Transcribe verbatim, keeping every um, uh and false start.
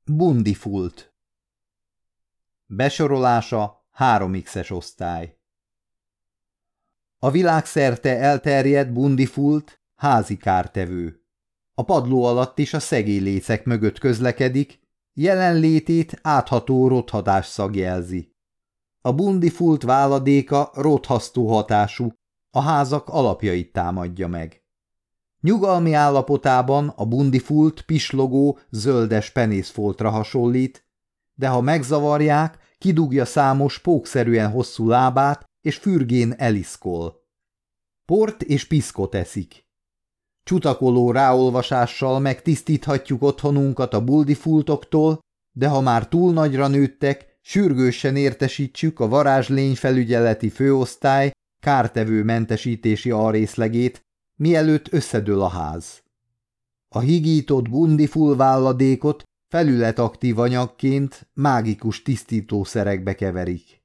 Bundifult. Besorolása három iksz-es osztály. A világszerte elterjedt Bundifult házi kártevő. A padló alatt is a szegélylécek mögött közlekedik, jelenlétét átható rothadás szag jelzi. A Bundifult váladéka rothasztó hatású, a házak alapjait támadja meg. Nyugalmi állapotában a Bundifult pislogó, zöldes penészfoltra hasonlít, de ha megzavarják, kidugja számos pókszerűen hosszú lábát, és fürgén eliszkol. Port és piszkot eszik. Csutakoló ráolvasással megtisztíthatjuk otthonunkat a Bundifultoktól, de ha már túl nagyra nőttek, sürgősen értesítsük a varázslényfelügyeleti főosztály kártevő mentesítési alrészlegét, mielőtt összedől a ház. A higított Bundiful válladékot felületaktív anyagként mágikus tisztítószerekbe keverik.